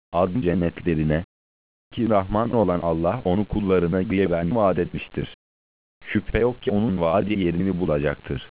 adın cennetlerine, ki Rahman olan Allah onu kullarına güven vaat etmiştir. Şüphe yok ki onun vaadi yerini bulacaktır.